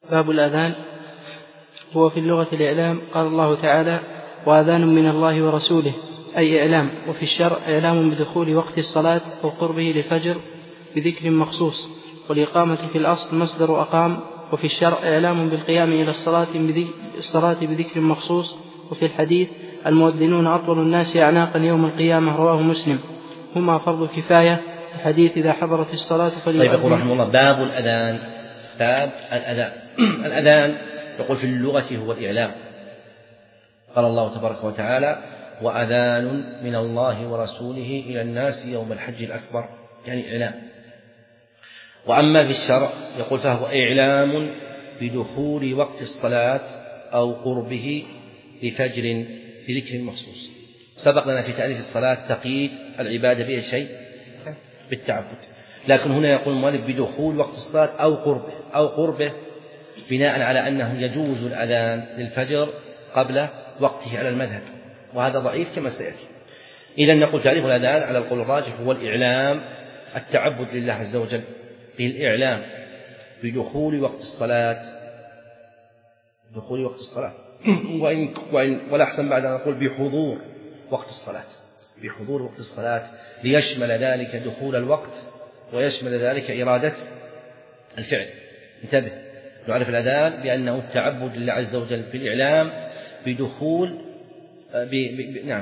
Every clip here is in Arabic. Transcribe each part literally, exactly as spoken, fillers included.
باب الأذان. هو في اللغة الإعلام. قال الله تعالى: وأذان من الله ورسوله، أي إعلام. وفي الشرع إعلام بدخول وقت الصلاة أو قربه للفجر بذكر مخصوص، والإقامة في الأصل مصدر أقام. وفي الشرع إعلام بالقيام إلى الصلاة بذكر مخصوص. وفي الحديث: المؤذنون أطول الناس أعناقا يوم القيامة، رواه مسلم. هما فرض كفاية. الحديث: إذا حضرت الصلاة فليؤذن. طيب، يقول رحمه الله: باب الأذان. باب الأذان. الأذان يقول في اللغة هو الإعلام. قال الله تبارك وتعالى: وأذان من الله ورسوله إلى الناس يوم الحج الأكبر، يعني إعلام. وأما في الشرع يقول فهو إعلام بدخول وقت الصلاة أو قربه لفجر بذكر مخصوص. سبق لنا في تعريف الصلاة تقييد العبادة بأي شيء؟ بالتعبد. لكن هنا يقول المؤلف بدخول وقت الصلاة أو قربه أو قربه بناء على أنه يجوز الأذان للفجر قبل وقته على المذهب، وهذا ضعيف كما سيأتي. إذن نقول تعريف الأذان على القول الراجح هو الإعلام، التعبد لله عز وجل بالإعلام بدخول وقت الصلاة، دخول وقت الصلاة وإن وإن ولا أحسن بعد أن نقول بحضور وقت الصلاة، بحضور وقت الصلاة، ليشمل ذلك دخول الوقت ويشمل ذلك إرادة الفعل. انتبه، نعرف الأذان بأنه التعبد لله عز وجل بالإعلام بدخول ب... ب... نعم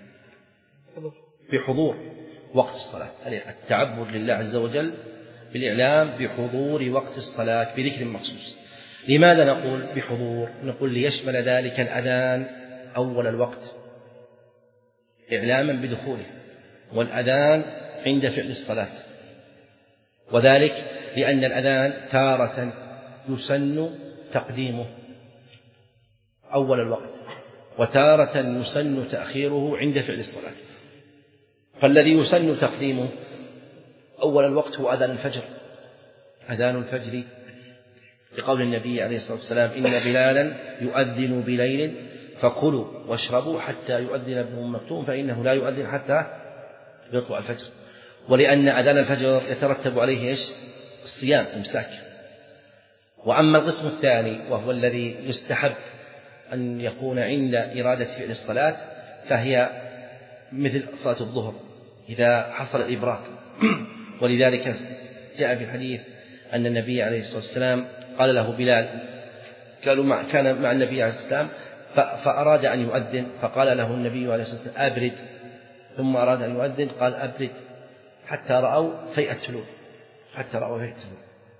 بحضور وقت الصلاة، التعبد لله عز وجل بالإعلام بحضور وقت الصلاة بذكر مخصوص. لماذا نقول بحضور؟ نقول ليشمل ذلك الأذان أول الوقت إعلاما بدخوله، والأذان عند فعل الصلاة، وذلك لأن الأذان تارة يسن تقديمه أول الوقت، وتارة يسن تأخيره عند فعل الصلاة. فالذي يسن تقديمه أول الوقت هو أذان الفجر، أذان الفجر، لقول النبي عليه الصلاة والسلام: إن بلالا يؤذن بليل فكلوا واشربوا حتى يؤذن ابن أم مكتوم فإنه لا يؤذن حتى يطلع الفجر. ولأن أذان الفجر يترتب عليه إيش؟ الصيام، إمساك. وأما القسم الثاني وهو الذي يستحب أن يكون عند إرادة فعل الصلاة، فهي مثل صلاة الظهر إذا حصل الإبراق. ولذلك جاء في الحديث أن النبي عليه الصلاة والسلام قال له بلال، قالوا مع كان مع النبي عليه الصلاة والسلام فأراد أن يؤذن، فقال له النبي عليه الصلاة والسلام: أبرد. ثم أراد أن يؤذن قال: أبرد حتى رأوا فيء التلول، حتى رأوا فيء التلول.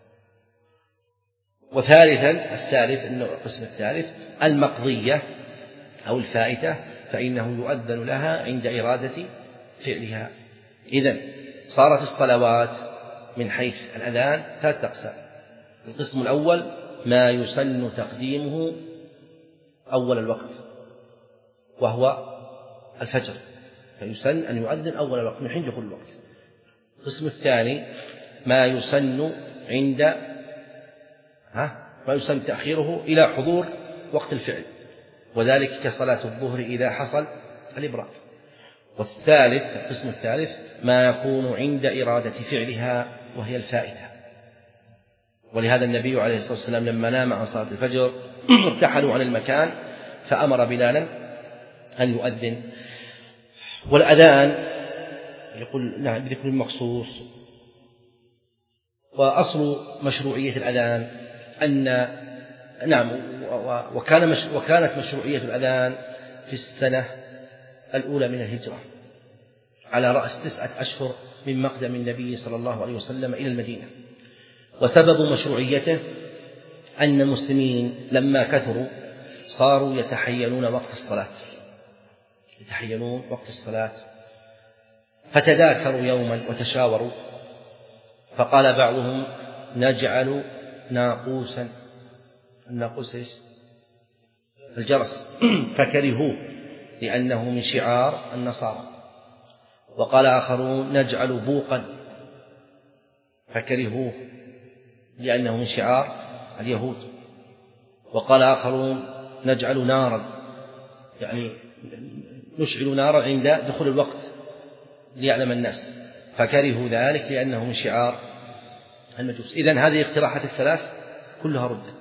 وثالثا الثالث إنه القسم الثالث المقضية أو الفائتة، فإنه يؤذن لها عند إرادة فعلها. إذن صارت الصلوات من حيث الأذان ثلاثة أقسام. القسم الأول ما يسن تقديمه أول الوقت وهو الفجر، فيسن أن يؤذن أول الوقت من حين دخول الوقت. القسم الثاني ما يسن عند ها ما يسن تأخيره إلى حضور وقت الفعل، وذلك كصلاة الظهر إذا حصل الإبراق. والثالث القسم الثالث ما يكون عند إرادة فعلها وهي الفائتة. ولهذا النبي عليه الصلاة والسلام لما نام عن صلاة الفجر ارتحلوا عن المكان فأمر بلالا أن يؤذن. والأذان يقول نعم بذكر مخصوص. وأصل مشروعية الأذان أن نعم وكان مش وكانت مشروعية الأذان في السنة الأولى من الهجرة على رأس تسعة أشهر من مقدم النبي صلى الله عليه وسلم إلى المدينة. وسبب مشروعيته أن المسلمين لما كثروا صاروا يتحينون وقت الصلاة، يتحينون وقت الصلاة فتذاكروا يوما وتشاوروا، فقال بعضهم: نجعل ناقوسا، الناقوس إيش؟ الجرس، فكرهوه لأنه من شعار النصارى. وقال آخرون: نجعل بوقا، فكرهوه لأنه من شعار اليهود. وقال آخرون: نجعل نارا، يعني نشعل نارا عند دخول الوقت ليعلم الناس، فكرهوا ذلك لأنه من شعار المجوس. إذن هذه اقتراحات الثلاث كلها ردت،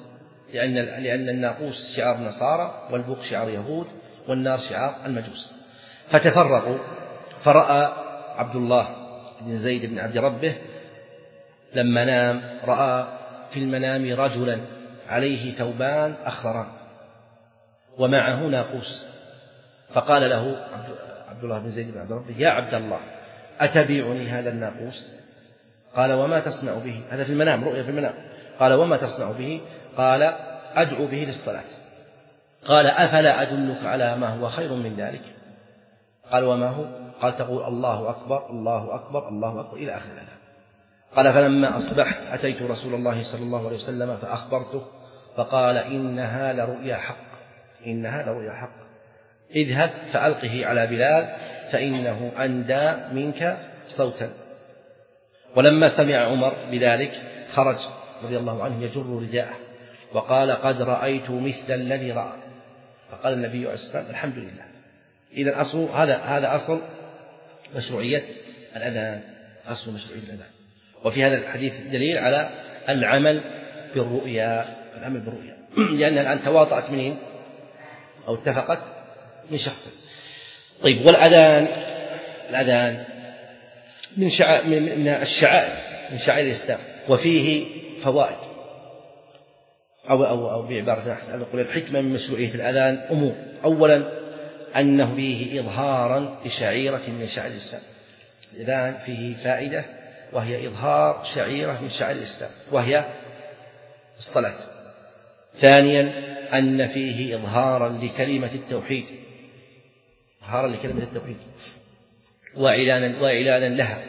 لأن لأن الناقوس شعار النصارى والبوق شعار يهود والنار شعار المجوس. فتفرقوا، فرأى عبد الله بن زيد بن عبد ربه لما نام رأى في المنام رجلا عليه ثوبان أخضران ومعه ناقوس، فقال له عبد الله بن زيد بن عبد ربه: يا عبد الله، أتبيعني هذا الناقوس؟ قال: وما تصنع به؟ هذا في المنام، رؤيا في المنام. قال: وما تصنع به؟ قال: أدعو به للصلاة. قال: أفلا أدلك على ما هو خير من ذلك؟ قال: وما هو؟ قال: تقول الله أكبر الله أكبر الله أكبر إلى آخر الآية. قال: فلما أصبحت أتيت رسول الله صلى الله عليه وسلم فأخبرته، فقال: إنها لرؤيا حق، إنها لرؤيا حق، اذهب فألقه على بلال فإنه أندى منك صوتا. ولما سمع عمر بذلك خرج رضي الله عنه يجر رداءه وقال: قد رأيت مثل الذي رأى. فقال النبي عليه الصلاة والسلام: الحمد لله. إذن أصل هذا هذا أصل مشروعية الأذان، أصل مشروعية الأذان. وفي هذا الحديث دليل على العمل بالرؤيا، العمل بالرؤيا، لأن الآن تواطأت منين أو اتفقت من شخص. طيب، والأذان الأذان من شعائر من الشعائر من شعائر الإسلام، وفيه فوائد، أو أو أو بعبارة أحسن نقول الحكمة من مشروعية الأذان أمور. أولا، أنه فيه إظهارا لشعيرة من شعائر الإسلام. الأذان فيه فائدة وهي إظهار شعيرة من شعائر الإسلام وهي الصلاة. ثانيا، أن فيه إظهارا لكلمة التوحيد، إظهارا لكلمة التوحيد وإعلانا وإعلانا لها.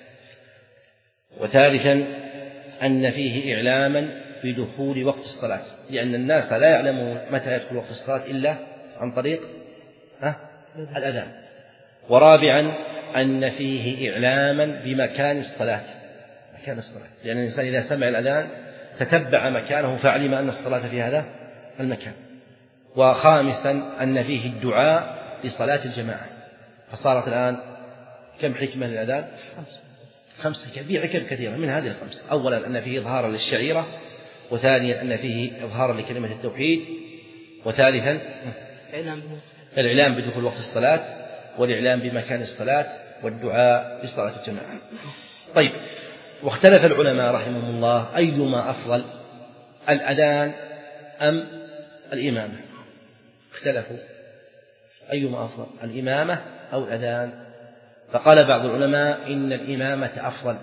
وثالثا، أن فيه إعلاما بدخول وقت الصلاة، لأن الناس لا يعلمون متى يدخل وقت الصلاة إلا عن طريق الأذان. ورابعا، أن فيه إعلاما بمكان الصلاة، مكان الصلاة، لأن الإنسان إذا سمع الأذان تتبع مكانه فعلم أن الصلاة في هذا المكان. وخامسا، أن فيه الدعاء لصلاة الجماعة. فصارت الآن كم حكمة للأذان؟ خمسة، في حكم كثيرة من هذه الخمسة. أولا، أن فيه إظهارا للشعيرة، وثانيا، أن فيه إظهارا لكلمة التوحيد، وثالثا الإعلام بدخول وقت الصلاة، والإعلام بمكان الصلاة، والدعاء لصلاة الجماعة. طيب، واختلف العلماء رحمهم الله أيما أفضل، الأذان أم الإمامة؟ اختلفوا أيما أفضل، الإمامة أو الأذان؟ فقال بعض العلماء إن الإمامة أفضل،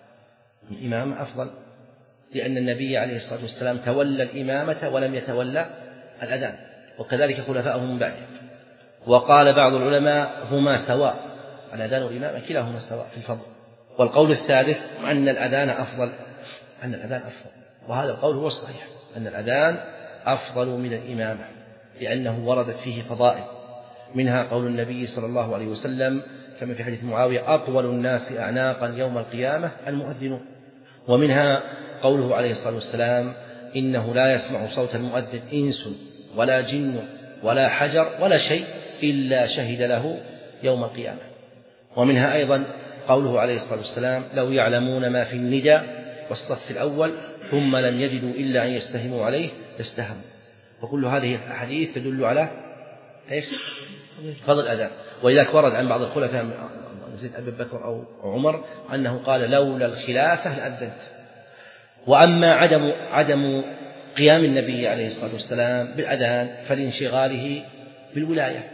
الإمامة أفضل، لأن النبي عليه الصلاة والسلام تولى الإمامة ولم يتولى الأذان، وكذلك خلفاؤه من بعده. وقال بعض العلماء هما سواء، الأذان والإمامة كلاهما سواء في الفضل. والقول الثالث أن الأذان أفضل، أن الأذان أفضل، وهذا القول هو الصحيح، أن الأذان أفضل من الإمامة، لأنه وردت فيه فضائل، منها قول النبي صلى الله عليه وسلم كما في حديث معاوية: أطول الناس أعناقا يوم القيامة المؤذنون. ومنها قوله عليه الصلاة والسلام: إنه لا يسمع صوت المؤذن إنس ولا جن ولا حجر ولا شيء إلا شهد له يوم القيامة. ومنها أيضا قوله عليه الصلاة والسلام: لو يعلمون ما في الندى والصف الأول ثم لم يجدوا إلا أن يستهموا عليه لاستهموا. وكل هذه الأحاديث تدل على إيش؟ فضل الأذان. ولذلك ورد عن بعض الخلفاء زيد أبي بكر أو عمر أنه قال: لولا الخلافة لأذنت. وأما عدم عدم قيام النبي عليه الصلاة والسلام بالأذان فلانشغاله بالولاية،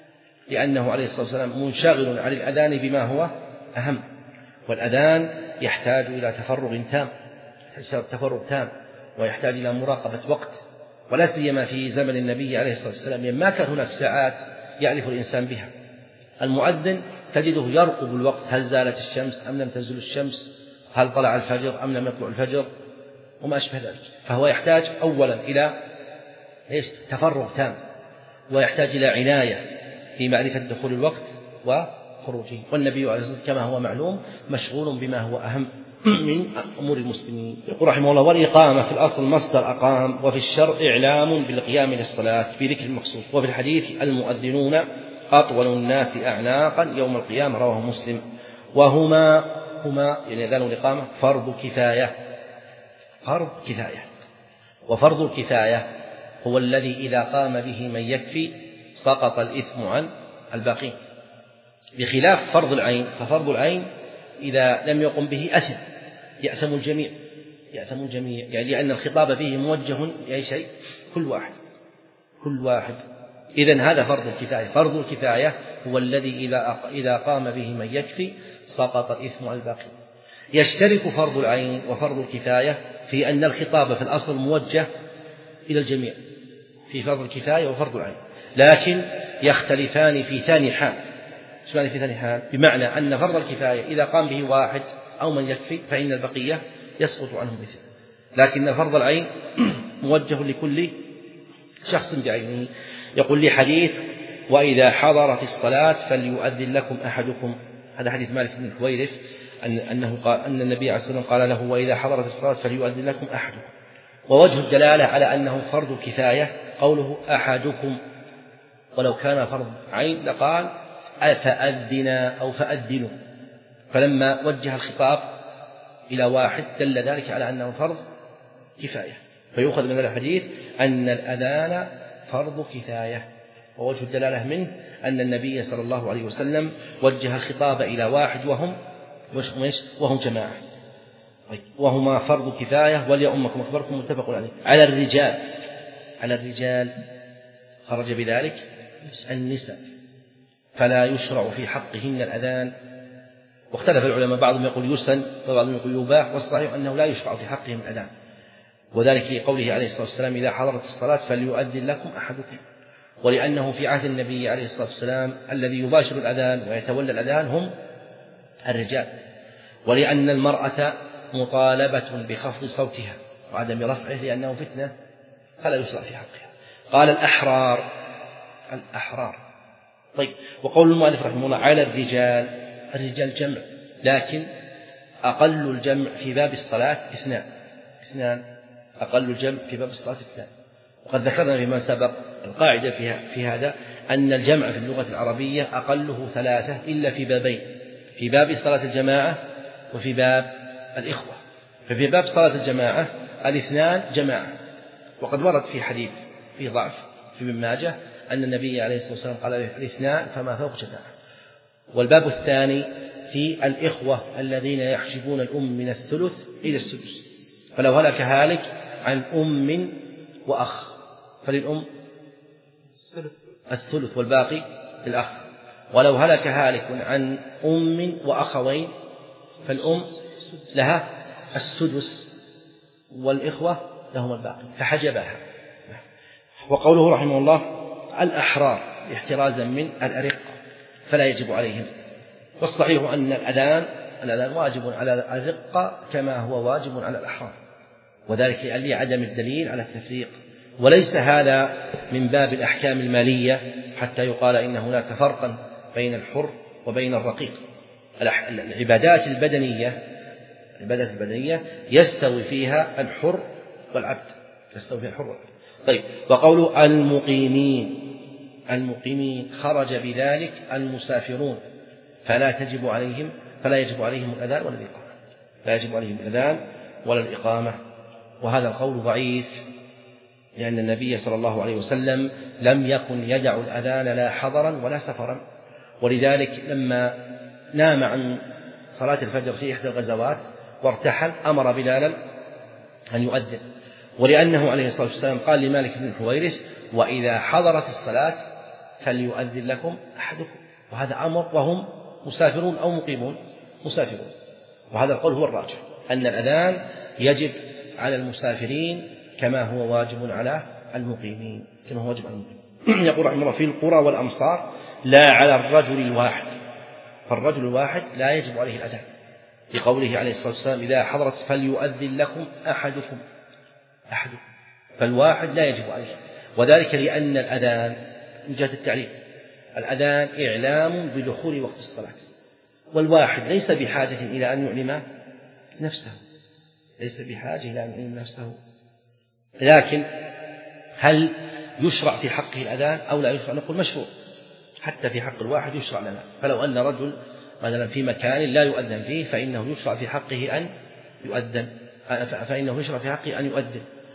لأنه عليه الصلاة والسلام منشغل عن الأذان بما هو أهم، والأذان يحتاج إلى تفرغ تام، تفرغ تام ويحتاج إلى مراقبة وقت، ولا سيما في زمن النبي عليه الصلاة والسلام ما كان هناك ساعات يعرف الإنسان بها. المؤذن تجده يرقب الوقت، هل زالت الشمس أم لم تزل الشمس، هل طلع الفجر أم لم يطلع الفجر، وما أشبه ذلك. فهو يحتاج أولا إلى إيش؟ تفرغ تام، ويحتاج إلى عناية في معرفة دخول الوقت وخروجه. والنبي عليه الصلاة والسلام كما هو معلوم مشغول بما هو أهم من أمور المسلمين. يقول رحمه الله: والإقامة في الأصل مصدر أقام، وفي الشرع إعلام بالقيام للصلاة في ذكر مخصوص. وفي الحديث: المؤذنون أطول الناس أعناقا يوم القيامة، رواه مسلم. وهما هما يعني الأذان والإقامة فرض كفاية، فرض كفاية. وفرض الكفاية هو الذي إذا قام به من يكفي سقط الإثم عن الباقين، بخلاف فرض العين، ففرض العين إذا لم يقم به أثم، يأثم الجميع، يأثم الجميع يعني لأن الخطاب به موجه لأي شيء، كل واحد كل واحد إذن هذا فرض الكفاية. فرض الكفاية هو الذي إذا إذا قام به من يكفي سقط الإثم عن الباقين. يشترك فرض العين وفرض الكفاية في أن الخطاب في الأصل موجه إلى الجميع في فرض الكفاية وفرض العين، لكن يختلفان في ثاني حال. شو في ثاني حال؟ بمعنى أن فرض الكفاية إذا قام به واحد أو من يكفي فإن البقية يسقط عنهم الإثم، لكن فرض العين موجه لكل شخص بعينه. يقول لي حديث وإذا حضرت الصلاة فليؤذن لكم أحدكم، هذا حديث مالك بن الحويرث أن أنه قال أن النبي عليه الصلاة والسلام قال له وإذا حضرت الصلاة فليؤذن لكم أحدكم. ووجه الدلالة على أنه فرض الكفاية قوله أحدكم، ولو كان فرض عين لقال أفأذنا أو فأذنوا، فلما وجه الخطاب إلى واحد دل ذلك على أنه فرض كفاية. فيؤخذ من هذا الحديث أن الأذان فرض كفاية، ووجه الدلالة منه أن النبي صلى الله عليه وسلم وجه الخطاب إلى واحد وهم وهم جماعة، وهما فرض كفاية وليؤمكم أكبركم متفق عليه. على الرجال على الرجال خرج بذلك النساء، فلا يشرع في حقهن الأذان. واختلف العلماء، بعضهم يقول يسن وبعضهم يقول يباح، والصحيح أنه لا يشرع في حقهم الأذان، وذلك لقوله عليه الصلاة والسلام إذا حضرت الصلاة فليؤذن لكم أحدكم، ولأنه في عهد النبي عليه الصلاة والسلام الذي يباشر الأذان ويتولى الأذان هم الرجال، ولأن المرأة مطالبة بخفض صوتها وعدم رفعه لأنه فتنة فلا يشرع في حقها. قال الأحرار الأحرار طيب. وقول المؤلف رحمه الله على الرجال، الرجال جمع، لكن أقل الجمع في باب الصلاة اثنان اثنان أقل الجمع في باب الصلاة اثنان. وقد ذكرنا فيما سبق القاعدة فيها في هذا أن الجمع في اللغة العربية أقله ثلاثة إلا في بابين، في باب صلاة الجماعة وفي باب الإخوة. ففي باب صلاة الجماعة الاثنان جماعة، وقد ورد في حديث فيه ضعف في ابن ماجه أن النبي عليه الصلاة والسلام قال الاثنان فما فوق جماعة. والباب الثاني في الإخوة الذين يحجبون الأم من الثلث إلى السدس، فلو هلك هالك عن أم وأخ فللأم الثلث والباقي للأخ، ولو هلك هالك عن أم وأخوين فالأم لها السدس والإخوة لهم الباقي فحجبها. وقوله رحمه الله الأحرار احترازا من الأرقة فلا يجب عليهم. والصحيح أن الأذان الأذان واجب على الأرقة كما هو واجب على الأحرار، وذلك لعدم الدليل على التفريق، وليس هذا من باب الأحكام المالية حتى يقال إن هناك فرقا بين الحر وبين الرقيق. العبادات البدنية العبادات البدنية يستوي فيها الحر والعبد، يستوي فيها الحر والعبد. طيب. وقول المقيمين المقيمين خرج بذلك المسافرون، فلا تجب عليهم فلا يجب عليهم الأذان ولا الإقامة لا يجب عليهم الأذان ولا الإقامة. وهذا القول ضعيف، لأن النبي صلى الله عليه وسلم لم يكن يدع الأذان لا حضرا ولا سفرا، ولذلك لما نام عن صلاة الفجر في إحدى الغزوات وارتحل أمر بلالا أن يؤذن، ولأنه عليه الصلاة والسلام قال لمالك بن الحويرث وإذا حضرت الصلاة فليؤذن لكم أحدكم، وهذا أمر وهم مسافرون أو مقيمون مسافرون. وهذا القول هو الراجح أن الأذان يجب على المسافرين كما هو واجب على المقيمين كما هو واجب على المقيمين. يقول رحمه الله في القرى والأمصار لا على الرجل الواحد، فالرجل الواحد لا يجب عليه الأذان لقوله عليه الصلاة والسلام إذا حضرت فليؤذن لكم أحدكم أحدكم فالواحد لا يجب عليه، وذلك لأن الأذان من جهة التعليم الأذان إعلام بدخول وقت الصلاة، والواحد ليس بحاجة إلى أن يعلم نفسه ليس بحاجة إلى أن يعلم نفسه لكن هل يشرع في حقه الأذان أو لا يشرع؟ نقول مشروع، حتى في حق الواحد يشرع لنا. فلو أن رجل مثلا في مكان لا يؤذن فيه فإنه يشرع في حقه أن يؤذن فإنه يشرع في حقه أن يؤذن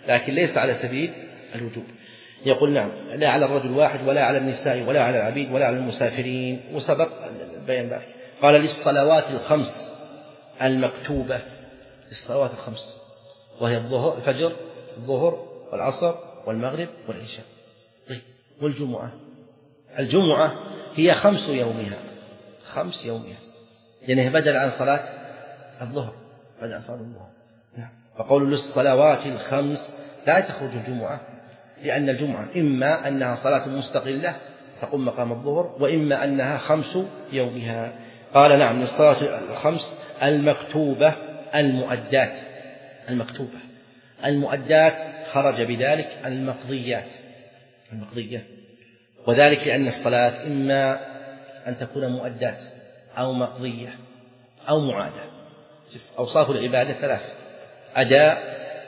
لكن ليس على سبيل الوجوب. يقول نعم لا على الرجل واحد ولا على النساء ولا على العبيد ولا على المسافرين، وسبق بيان ذلك. قال للصلوات الخمس المكتوبة، للصلوات الخمس وهي الظهر الفجر الظهر والعصر والمغرب والعشاء. طيب والجمعة؟ الجمعة هي خمس يومها، خمس يومها لأنها بدل عن صلاة الظهر، بدل عن صلاة الظهر. فقول للصلوات الخمس لا تخرج الجمعة، لأن الجمعة إما أنها صلاة مستقلة تقوم مقام الظهر، وإما أنها خمس يومها. قال نعم للصلاة الخمس المكتوبة المؤدات، المكتوبة المؤدات خرج بذلك المقضيات، المقضية، وذلك لأن الصلاة إما أن تكون مؤدات أو مقضية أو معادة. أوصاف العبادة ثلاث: أداء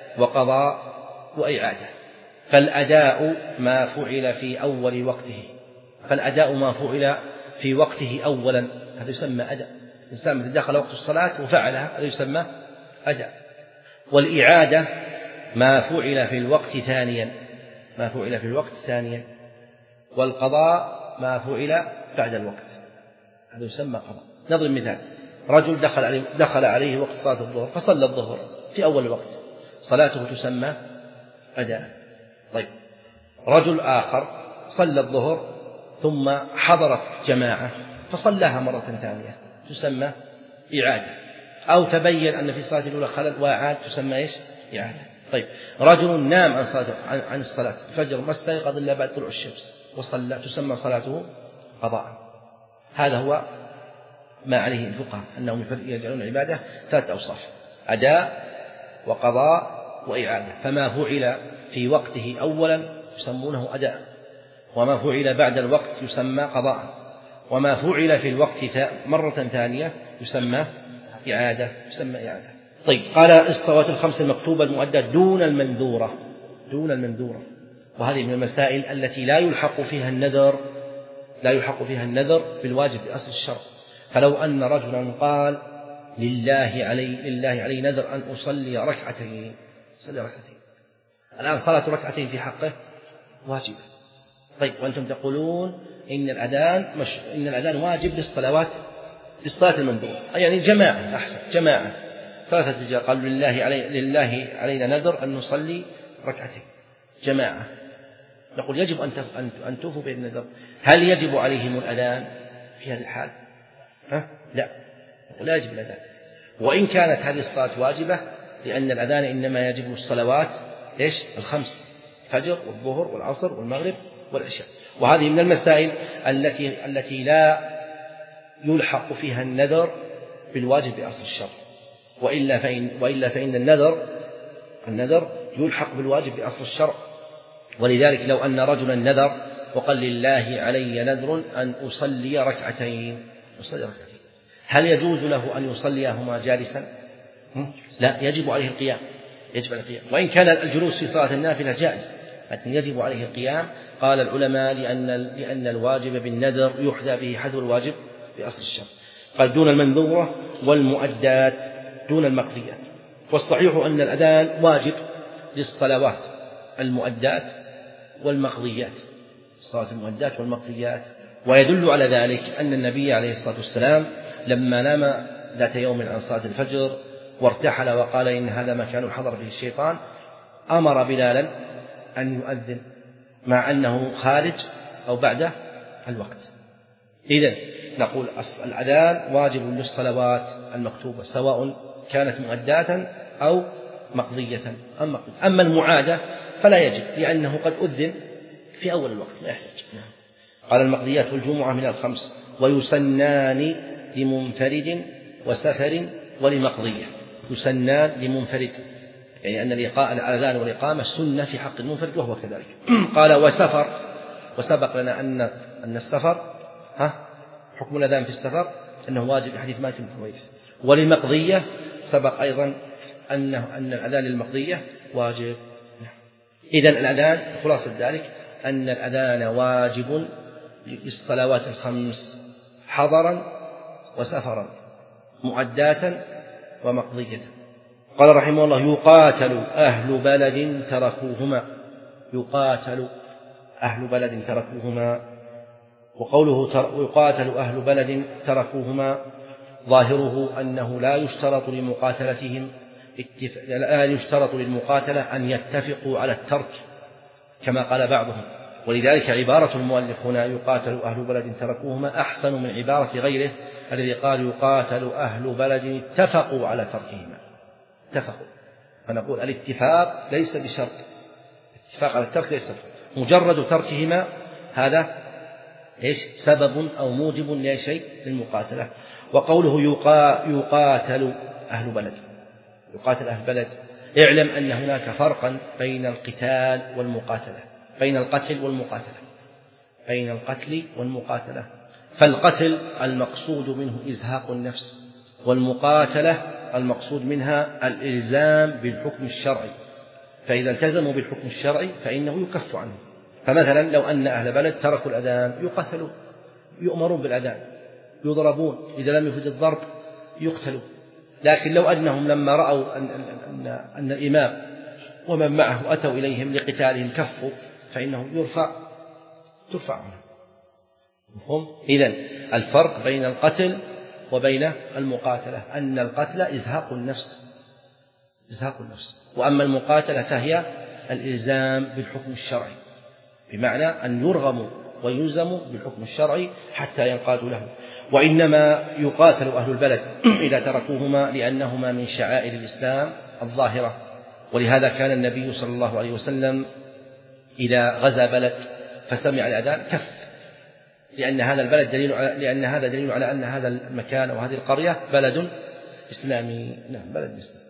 وقضاء وإعادة. فالأداء ما فعل في أول وقته، فالأداء ما فعل في وقته أولا هذا يسمى أداء. الإنسان إذا دخل وقت الصلاة وفعلها هذا يسمى أداء. والإعادة ما فعل في الوقت ثانيا، ما فعل في الوقت ثانيا. والقضاء ما فعل بعد الوقت هذا يسمى قضاء. نضرب مثال: رجل دخل عليه, دخل عليه وقت صلاة الظهر فصلى الظهر في أول الوقت، صلاته تسمى أداء. طيب رجل آخر صلى الظهر ثم حضرت جماعة فصلاها مرة ثانية تسمى إعادة، أو تبين أن في الصلاة الأولى خلل وأعاد تسمى إيش؟ إعادة. طيب رجل نام عن صلاة عن الصلاة الفجر ما استيقظ إلا بعد طلوع الشمس وصلى تسمى صلاته قضاء. هذا هو ما عليه الفقهاء أنهم يجعلون العبادة ثلاث أوصاف: أداء وقضاء وإعادة. فما فعل في وقته أولا يسمونه أداء، وما فعل بعد الوقت يسمى قضاء، وما فعل في الوقت مرة ثانية يسمى إعادة، يسمى إعادة. طيب قال الصلوات الخمس المكتوبة المؤدة دون المنذورة، دون المنذورة، وهذه من المسائل التي لا يلحق فيها النذر، لا يلحق فيها النذر بالواجب بأصل الشرع. فلو أن رجلا قال لله علي لله علي نذر أن أصلي ركعتين، صلي ركعتين، الآن صلاة ركعتين في حقه واجب. طيب وأنتم تقولون إن الأذان مش إن الأذان واجب للصلوات، للصلاة المنذورة، يعني جماعة، أحسن جماعة ثلاثة رجال قالوا لله علي لله علينا نذر أن نصلي ركعتين جماعة، نقول يجب أن أن توفوا بالنذر. هل يجب عليهم الأذان في هذه الحال؟ ها؟ لا، لا يجب الأذان، وإن كانت هذه الصلاة واجبة، لأن الأذان إنما يجب الصلوات إيش؟ الخمس: الفجر والظهر والعصر والمغرب والعشاء. وهذه من المسائل التي التي لا يلحق فيها النذر بالواجب بأصل الشرع، وإلا فإن وإلا فإن النذر النذر يلحق بالواجب بأصل الشرع. ولذلك لو أن رجلا نذر وقال لله علي نذر أن أصلي ركعتين، أصلي ركعتين، هل يجوز له أن يصليهما جالسا؟ لا، يجب عليه القيام، يجب عليه القيام، وإن كان الجلوس في صلاة النافلة جائز لكن يجب عليه القيام. قال العلماء لأن لأن الواجب بالنذر يحذى به حذو الواجب بأصل الشرع. قال دون المنذورة والمؤدات دون المقضيات. والصحيح أن الأذان واجب للصلوات المؤدات والمقضيات، الصلاة المؤدات والمقضيات. ويدل على ذلك أن النبي عليه الصلاة والسلام لما نام ذات يوم عن صلاة الفجر وارتحل وقال إن هذا مكان حضر فيه الشيطان، أمر بلالا أن يؤذن مع أنه خارج أو بعد الوقت. إذن نقول الأذان واجب للصلوات المكتوبة سواء كانت مؤداة أو مقضية. أما المعادة فلا يجب لأنه قد أذن في أول الوقت لا يحتاج. قال المقضيات والجمعة من الخمس ويسنان لمنفرد وسفر ولمقضية. يسنان لمنفرد يعني أن الأذان والإقامة سنة في حق المنفرد وهو كذلك. قال وسفر، وسبق لنا أن أن السفر ها حكم الأذان في السفر أنه واجب حديث مالك بن حويرث. ولمقضية سبق أيضا أنه أن الأذان للمقضية واجب. إذن الأذان خلاصة ذلك أن الأذان واجب للصلوات الخمس حضرا وسفرا مؤداة ومقضية. قال رحمه الله: يقاتل أهل بلد تركوهما. يقاتل أهل بلد تركوهما. وقوله يقاتل أهل بلد تركوهما ظاهره أنه لا يشترط لمقاتلتهم لا يشترط للمقاتلة أن يتفقوا على الترك كما قال بعضهم، ولذلك عبارة المؤلف هنا يقاتل أهل بلد تركوهما أحسن من عبارة غيره الذي قال يقاتل أهل بلد اتفقوا على تركهما. اتفقوا، فنقول الاتفاق ليس بشرط، الاتفاق على الترك ليس بشرط، مجرد تركهما هذا إيش سبب أو موجب لشيء للمقاتلة. وقوله يقاتل أهل بلد، يقاتل أهل بلد، اعلم أن هناك فرقا بين القتال والمقاتلة، بين القتل والمقاتلة، بين القتل والمقاتلة. فالقتل المقصود منه إزهاق النفس، والمقاتلة المقصود منها الإلزام بالحكم الشرعي، فإذا التزموا بالحكم الشرعي فإنه يكف عنه. فمثلا لو أن أهل بلد تركوا الأذان يقتلون، يؤمرون بالأذان، يضربون، إذا لم يفد الضرب يقتلوا. لكن لو أنهم لما رأوا أن, أن, أن الإمام ومن معه أتوا إليهم لقتالهم كفوا فإنه يرفع ترفع عنه. مفهوم؟ إذن الفرق بين القتل وبين المقاتلة أن القتل إزهاق النفس، إزهاق النفس، وأما المقاتلة فهي الإلزام بالحكم الشرعي، بمعنى أن يرغموا ويلزموا بالحكم الشرعي حتى ينقادوا له. وإنما يقاتل أهل البلد إذا تركوهما لأنهما من شعائر الإسلام الظاهرة، ولهذا كان النبي صلى الله عليه وسلم إذا غزا بلد فسمع الأذان كف، لأن هذا البلد دليل على لأن هذا دليل على أن هذا المكان أو هذه القرية بلد إسلامي. نعم، بلد إسلامي.